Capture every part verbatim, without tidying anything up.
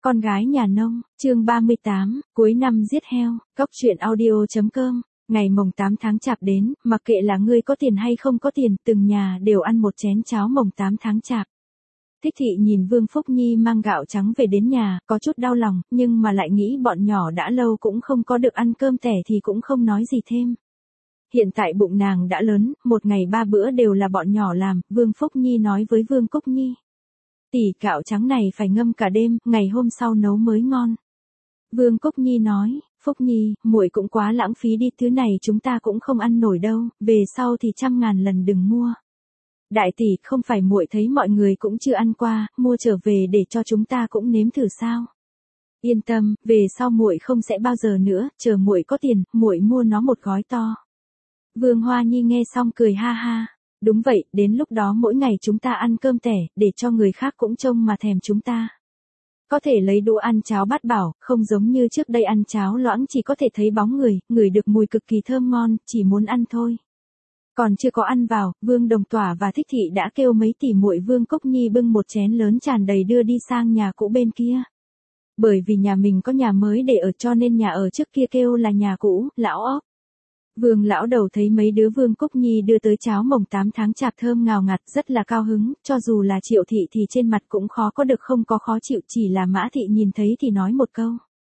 Con gái nhà nông, chương ba mươi tám, cuối năm giết heo, cóc truyện audio.com, ngày mồng tám tháng chạp đến, mặc kệ là ngươi có tiền hay không có tiền, từng nhà đều ăn một chén cháo mồng tám tháng chạp. Thích thị nhìn Vương Phúc Nhi mang gạo trắng về đến nhà, có chút đau lòng, nhưng mà lại nghĩ bọn nhỏ đã lâu cũng không có được ăn cơm tẻ thì cũng không nói gì thêm. Hiện tại bụng nàng đã lớn, một ngày ba bữa đều là bọn nhỏ làm, Vương Phúc Nhi nói với Vương Cúc Nhi. Tỷ, gạo trắng này phải ngâm cả đêm, ngày hôm sau nấu mới ngon. Vương Cúc Nhi nói, Phúc Nhi, muội cũng quá lãng phí đi, thứ này chúng ta cũng không ăn nổi đâu, về sau thì trăm ngàn lần đừng mua. Đại tỷ, không phải muội thấy mọi người cũng chưa ăn qua, mua trở về để cho chúng ta cũng nếm thử sao? Yên tâm, về sau muội không sẽ bao giờ nữa, chờ muội có tiền, muội mua nó một gói to. Vương Hoa Nhi nghe xong cười ha ha. Đúng vậy, đến lúc đó mỗi ngày chúng ta ăn cơm tẻ, để cho người khác cũng trông mà thèm chúng ta. Có thể lấy đũa ăn cháo bát bảo, không giống như trước đây ăn cháo loãng chỉ có thể thấy bóng người, ngửi được mùi cực kỳ thơm ngon, chỉ muốn ăn thôi. Còn chưa có ăn vào, Vương Đồng Tỏa và Thích Thị đã kêu mấy tỷ muội Vương Cúc Nhi bưng một chén lớn tràn đầy đưa đi sang nhà cũ bên kia. Bởi vì nhà mình có nhà mới để ở cho nên nhà ở trước kia kêu là nhà cũ, lão ốc. Vương lão đầu thấy mấy đứa Vương Cúc Nhi đưa tới cháo mồng tám tháng chạp thơm ngào ngạt, rất là cao hứng, cho dù là Triệu Thị thì trên mặt cũng khó có được không có khó chịu, chỉ là Mã Thị nhìn thấy thì nói một câu.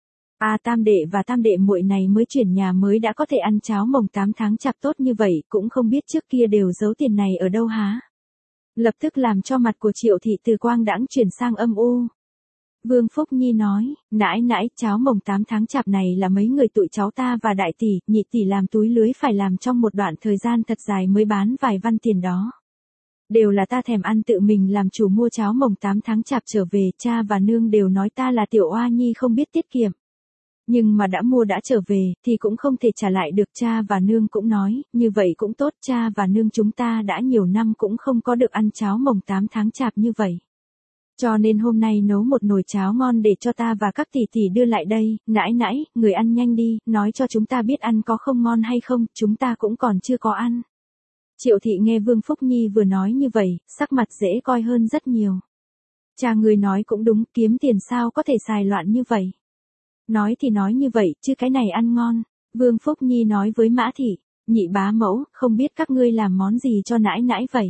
À, tam đệ và tam đệ muội này mới chuyển nhà mới đã có thể ăn cháo mồng tám tháng chạp tốt như vậy, cũng không biết trước kia đều giấu tiền này ở đâu há. Lập tức làm cho mặt của Triệu Thị từ quang đãng chuyển sang âm u. Vương Phúc Nhi nói, nãi nãi, cháo mồng tám tháng chạp này là mấy người tụi cháu ta và đại tỷ, nhị tỷ làm túi lưới phải làm trong một đoạn thời gian thật dài mới bán vài văn tiền đó. Đều là ta thèm ăn tự mình làm chủ mua cháo mồng tám tháng chạp trở về, cha và nương đều nói ta là tiểu oa nhi không biết tiết kiệm. Nhưng mà đã mua đã trở về, thì cũng không thể trả lại được, cha và nương cũng nói, như vậy cũng tốt, cha và nương chúng ta đã nhiều năm cũng không có được ăn cháo mồng tám tháng chạp như vậy. Cho nên hôm nay nấu một nồi cháo ngon để cho ta và các tỷ tỷ đưa lại đây, nãi nãi, người ăn nhanh đi, nói cho chúng ta biết ăn có không ngon hay không, chúng ta cũng còn chưa có ăn. Triệu Thị nghe Vương Phúc Nhi vừa nói như vậy, sắc mặt dễ coi hơn rất nhiều. Cha người nói cũng đúng, kiếm tiền sao có thể xài loạn như vậy. Nói thì nói như vậy, chứ cái này ăn ngon. Vương Phúc Nhi nói với Mã Thị, nhị bá mẫu, không biết các ngươi làm món gì cho nãi nãi vậy.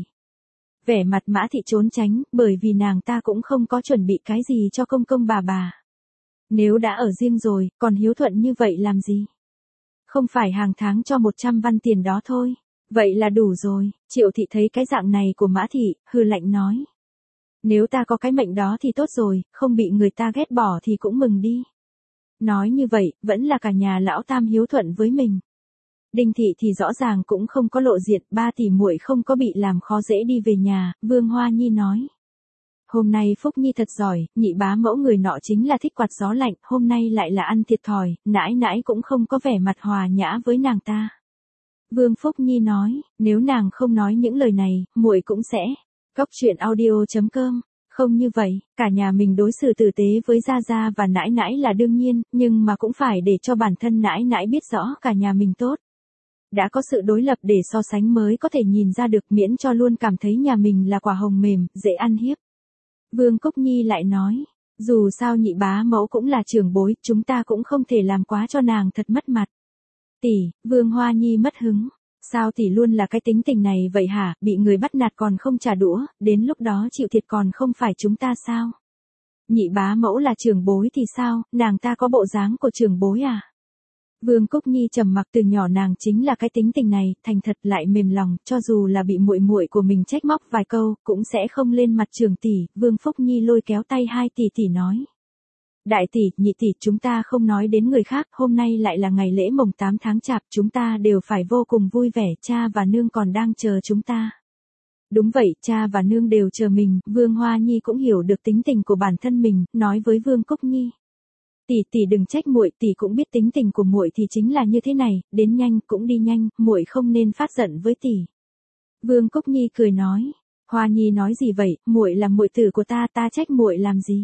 Vẻ mặt Mã Thị trốn tránh, bởi vì nàng ta cũng không có chuẩn bị cái gì cho công công bà bà. Nếu đã ở riêng rồi, còn hiếu thuận như vậy làm gì? Không phải hàng tháng cho một trăm văn tiền đó thôi. Vậy là đủ rồi. Triệu Thị thấy cái dạng này của Mã Thị, hừ lạnh nói. Nếu ta có cái mệnh đó thì tốt rồi, không bị người ta ghét bỏ thì cũng mừng đi. Nói như vậy, vẫn là cả nhà lão tam hiếu thuận với mình. Đinh Thị thì rõ ràng cũng không có lộ diện, ba tỷ muội không có bị làm khó dễ đi về nhà, Vương Hoa Nhi nói. Hôm nay Phúc Nhi thật giỏi, nhị bá mẫu người nọ chính là thích quạt gió lạnh, hôm nay lại là ăn thiệt thòi, nãi nãi cũng không có vẻ mặt hòa nhã với nàng ta. Vương Phúc Nhi nói, nếu nàng không nói những lời này, muội cũng sẽ. Cóc truyện audio.com. Không như vậy, cả nhà mình đối xử tử tế với gia gia và nãi nãi là đương nhiên, nhưng mà cũng phải để cho bản thân nãi nãi biết rõ cả nhà mình tốt. Đã có sự đối lập để so sánh mới có thể nhìn ra được, miễn cho luôn cảm thấy nhà mình là quả hồng mềm, dễ ăn hiếp. Vương Cúc Nhi lại nói, dù sao nhị bá mẫu cũng là trưởng bối, chúng ta cũng không thể làm quá cho nàng thật mất mặt. Tỷ, Vương Hoa Nhi mất hứng. Sao tỷ luôn là cái tính tình này vậy hả, bị người bắt nạt còn không trả đũa, đến lúc đó chịu thiệt còn không phải chúng ta sao? Nhị bá mẫu là trưởng bối thì sao, nàng ta có bộ dáng của trưởng bối à? Vương Cúc Nhi trầm mặc, từ nhỏ nàng chính là cái tính tình này, thành thật lại mềm lòng, cho dù là bị muội muội của mình trách móc vài câu, cũng sẽ không lên mặt trưởng tỷ. Vương Phúc Nhi lôi kéo tay hai tỷ tỷ nói. Đại tỷ, nhị tỷ, chúng ta không nói đến người khác, hôm nay lại là ngày lễ mồng tám tháng chạp, chúng ta đều phải vô cùng vui vẻ, cha và nương còn đang chờ chúng ta. Đúng vậy, cha và nương đều chờ mình, Vương Hoa Nhi cũng hiểu được tính tình của bản thân mình, nói với Vương Cúc Nhi. Tỷ tỷ đừng trách muội, tỷ cũng biết tính tình của muội thì chính là như thế này, đến nhanh cũng đi nhanh, muội không nên phát giận với tỷ. Vương Cúc Nhi cười nói, Hoa Nhi nói gì vậy, muội là muội tử của ta, ta trách muội làm gì?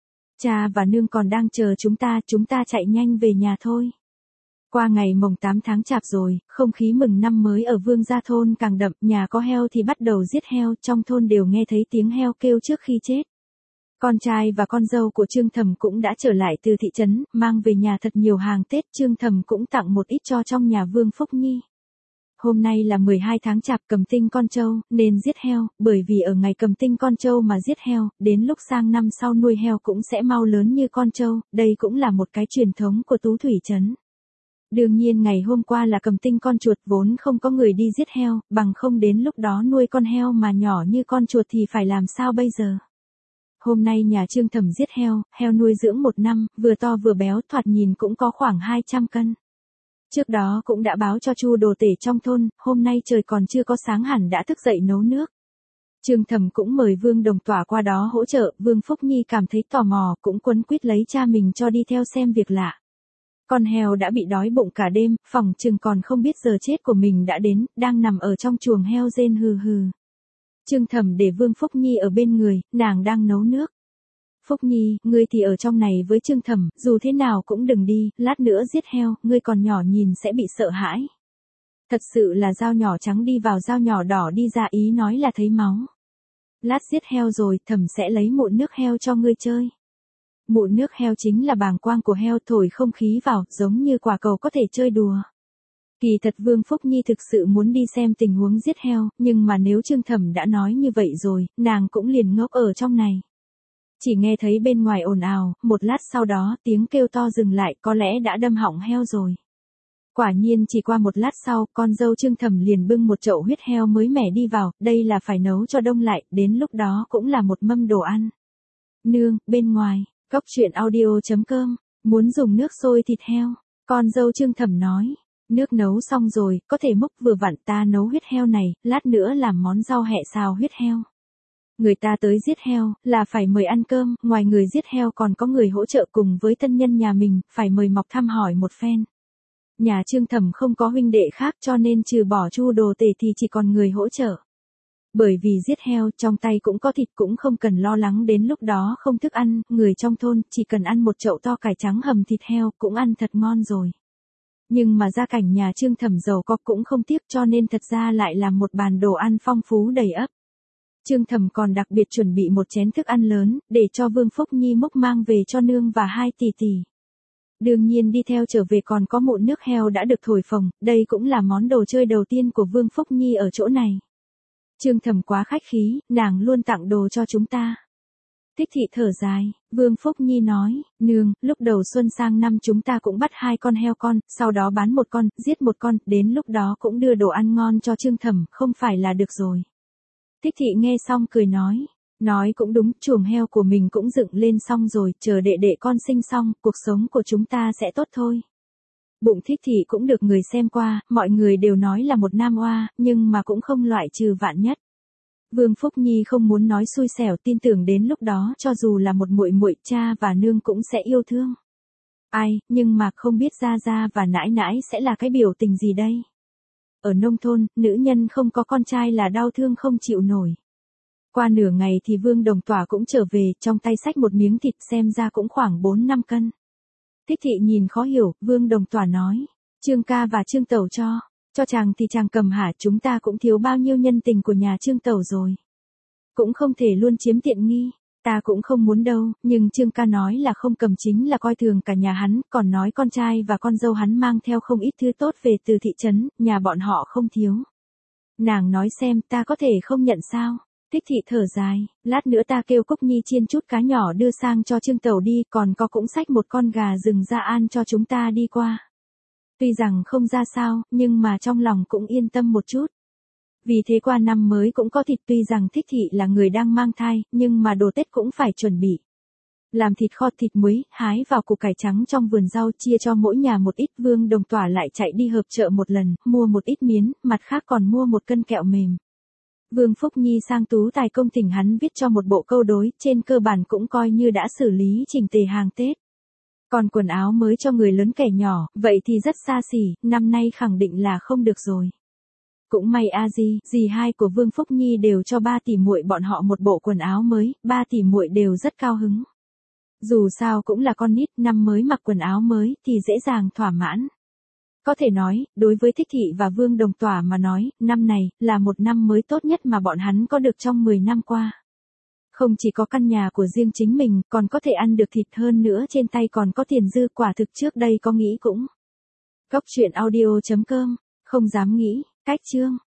Cha và nương còn đang chờ chúng ta, chúng ta chạy nhanh về nhà thôi. Qua ngày mồng tám tháng chạp rồi, không khí mừng năm mới ở Vương gia thôn càng đậm, nhà có heo thì bắt đầu giết heo, trong thôn đều nghe thấy tiếng heo kêu trước khi chết. Con trai và con dâu của Trương Thẩm cũng đã trở lại từ thị trấn, mang về nhà thật nhiều hàng Tết, Trương Thẩm cũng tặng một ít cho trong nhà Vương Phúc Nhi. Hôm nay là mười hai tháng chạp cầm tinh con trâu, nên giết heo, bởi vì ở ngày cầm tinh con trâu mà giết heo, đến lúc sang năm sau nuôi heo cũng sẽ mau lớn như con trâu, đây cũng là một cái truyền thống của Tú Thủy Trấn. Đương nhiên ngày hôm qua là cầm tinh con chuột, vốn không có người đi giết heo, bằng không đến lúc đó nuôi con heo mà nhỏ như con chuột thì phải làm sao bây giờ. Hôm nay nhà Trương Thẩm giết heo, heo nuôi dưỡng một năm, vừa to vừa béo, thoạt nhìn cũng có khoảng hai trăm cân. Trước đó cũng đã báo cho Chu đồ tể trong thôn, hôm nay trời còn chưa có sáng hẳn đã thức dậy nấu nước. Trương Thẩm cũng mời Vương Đồng Tỏa qua đó hỗ trợ, Vương Phúc Nhi cảm thấy tò mò, cũng quấn quýt lấy cha mình cho đi theo xem việc lạ. Con heo đã bị đói bụng cả đêm, phỏng chừng còn không biết giờ chết của mình đã đến, đang nằm ở trong chuồng heo rên hừ hừ. Trương Thẩm để Vương Phúc Nhi ở bên người, nàng đang nấu nước. Phúc Nhi, ngươi thì ở trong này với Trương Thẩm, dù thế nào cũng đừng đi, lát nữa giết heo, ngươi còn nhỏ nhìn sẽ bị sợ hãi. Thật sự là dao nhỏ trắng đi vào dao nhỏ đỏ đi ra, ý nói là thấy máu. Lát giết heo rồi, Thẩm sẽ lấy mụn nước heo cho ngươi chơi. Mụn nước heo chính là bàng quang của heo, thổi không khí vào, giống như quả cầu có thể chơi đùa. Kỳ thật Vương Phúc Nhi thực sự muốn đi xem tình huống giết heo, nhưng mà nếu Trương Thẩm đã nói như vậy rồi, nàng cũng liền ngốc ở trong này. Chỉ nghe thấy bên ngoài ồn ào, một lát sau đó tiếng kêu to dừng lại, có lẽ đã đâm họng heo rồi. Quả nhiên chỉ qua một lát sau, con dâu Trương Thẩm liền bưng một chậu huyết heo mới mẻ đi vào, đây là phải nấu cho đông lại, đến lúc đó cũng là một mâm đồ ăn. Nương, bên ngoài, cóc truyện audio chấm com, muốn dùng nước sôi thịt heo, con dâu Trương Thẩm nói. Nước nấu xong rồi, có thể múc vừa vặn, ta nấu huyết heo này, lát nữa làm món rau hẹ xào huyết heo. Người ta tới giết heo, là phải mời ăn cơm, ngoài người giết heo còn có người hỗ trợ cùng với thân nhân nhà mình, phải mời mọc thăm hỏi một phen. Nhà Trương Thẩm không có huynh đệ khác cho nên trừ bỏ Chu đồ tể thì chỉ còn người hỗ trợ. Bởi vì giết heo, trong tay cũng có thịt, cũng không cần lo lắng đến lúc đó không thức ăn, người trong thôn chỉ cần ăn một chậu to cải trắng hầm thịt heo cũng ăn thật ngon rồi. Nhưng mà gia cảnh nhà Trương Thẩm giàu có cũng không tiếc, cho nên thật ra lại làm một bàn đồ ăn phong phú đầy ắp. Trương Thẩm còn đặc biệt chuẩn bị một chén thức ăn lớn, để cho Vương Phúc Nhi múc mang về cho nương và hai tỷ tỷ. Đương nhiên đi theo trở về còn có mụn nước heo đã được thổi phồng, đây cũng là món đồ chơi đầu tiên của Vương Phúc Nhi ở chỗ này. Trương Thẩm quá khách khí, nàng luôn tặng đồ cho chúng ta. Thích thị thở dài, Vương Phúc Nhi nói, nương, lúc đầu xuân sang năm chúng ta cũng bắt hai con heo con, sau đó bán một con, giết một con, đến lúc đó cũng đưa đồ ăn ngon cho Trương Thẩm, không phải là được rồi. Thích thị nghe xong cười nói, nói cũng đúng, chuồng heo của mình cũng dựng lên xong rồi, chờ đệ đệ con sinh xong, cuộc sống của chúng ta sẽ tốt thôi. Bụng Thích thị cũng được người xem qua, mọi người đều nói là một nam oa, nhưng mà cũng không loại trừ vạn nhất. Vương Phúc Nhi không muốn nói xui xẻo, tin tưởng đến lúc đó cho dù là một muội muội, cha và nương cũng sẽ yêu thương. Ai, nhưng mà không biết gia gia và nãi nãi sẽ là cái biểu tình gì đây? Ở nông thôn, nữ nhân không có con trai là đau thương không chịu nổi. Qua nửa ngày thì Vương Đồng Tỏa cũng trở về, trong tay xách một miếng thịt xem ra cũng khoảng bốn năm cân. Thích thị nhìn khó hiểu, Vương Đồng Tỏa nói, Trương ca và Trương tẩu cho. Cho chàng thì chàng cầm hả, chúng ta cũng thiếu bao nhiêu nhân tình của nhà Trương tẩu rồi. Cũng không thể luôn chiếm tiện nghi, ta cũng không muốn đâu, nhưng Trương ca nói là không cầm chính là coi thường cả nhà hắn, còn nói con trai và con dâu hắn mang theo không ít thứ tốt về từ thị trấn, nhà bọn họ không thiếu. Nàng nói xem ta có thể không nhận sao. Thích thị thở dài, lát nữa ta kêu Cúc Nhi chiên chút cá nhỏ đưa sang cho Trương tẩu đi, còn có cũng xách một con gà rừng ra an cho chúng ta đi qua. Tuy rằng không ra sao, nhưng mà trong lòng cũng yên tâm một chút. Vì thế qua năm mới cũng có thịt, tuy rằng Thích thị là người đang mang thai, nhưng mà đồ Tết cũng phải chuẩn bị. Làm thịt kho, thịt muối, hái vào củ cải trắng trong vườn rau, chia cho mỗi nhà một ít. Vương Đồng Tỏa lại chạy đi hợp chợ một lần, mua một ít miến, mặt khác còn mua một cân kẹo mềm. Vương Phúc Nhi sang Tú Tài công thỉnh hắn viết cho một bộ câu đối, trên cơ bản cũng coi như đã xử lý chỉnh tề hàng Tết. Còn quần áo mới cho người lớn kẻ nhỏ, vậy thì rất xa xỉ, năm nay khẳng định là không được rồi. Cũng may a di, dì hai của Vương Phúc Nhi đều cho ba tỷ muội bọn họ một bộ quần áo mới, ba tỷ muội đều rất cao hứng. Dù sao cũng là con nít, năm mới mặc quần áo mới thì dễ dàng thỏa mãn. Có thể nói, đối với Thích thị và Vương Đồng Tỏa mà nói, năm này là một năm mới tốt nhất mà bọn hắn có được trong mười năm qua. Không chỉ có căn nhà của riêng chính mình, còn có thể ăn được thịt hơn nữa, trên tay còn có tiền dư, quả thực trước đây có nghĩ cũng. Cốc truyện audio chấm com, không dám nghĩ, cách chương.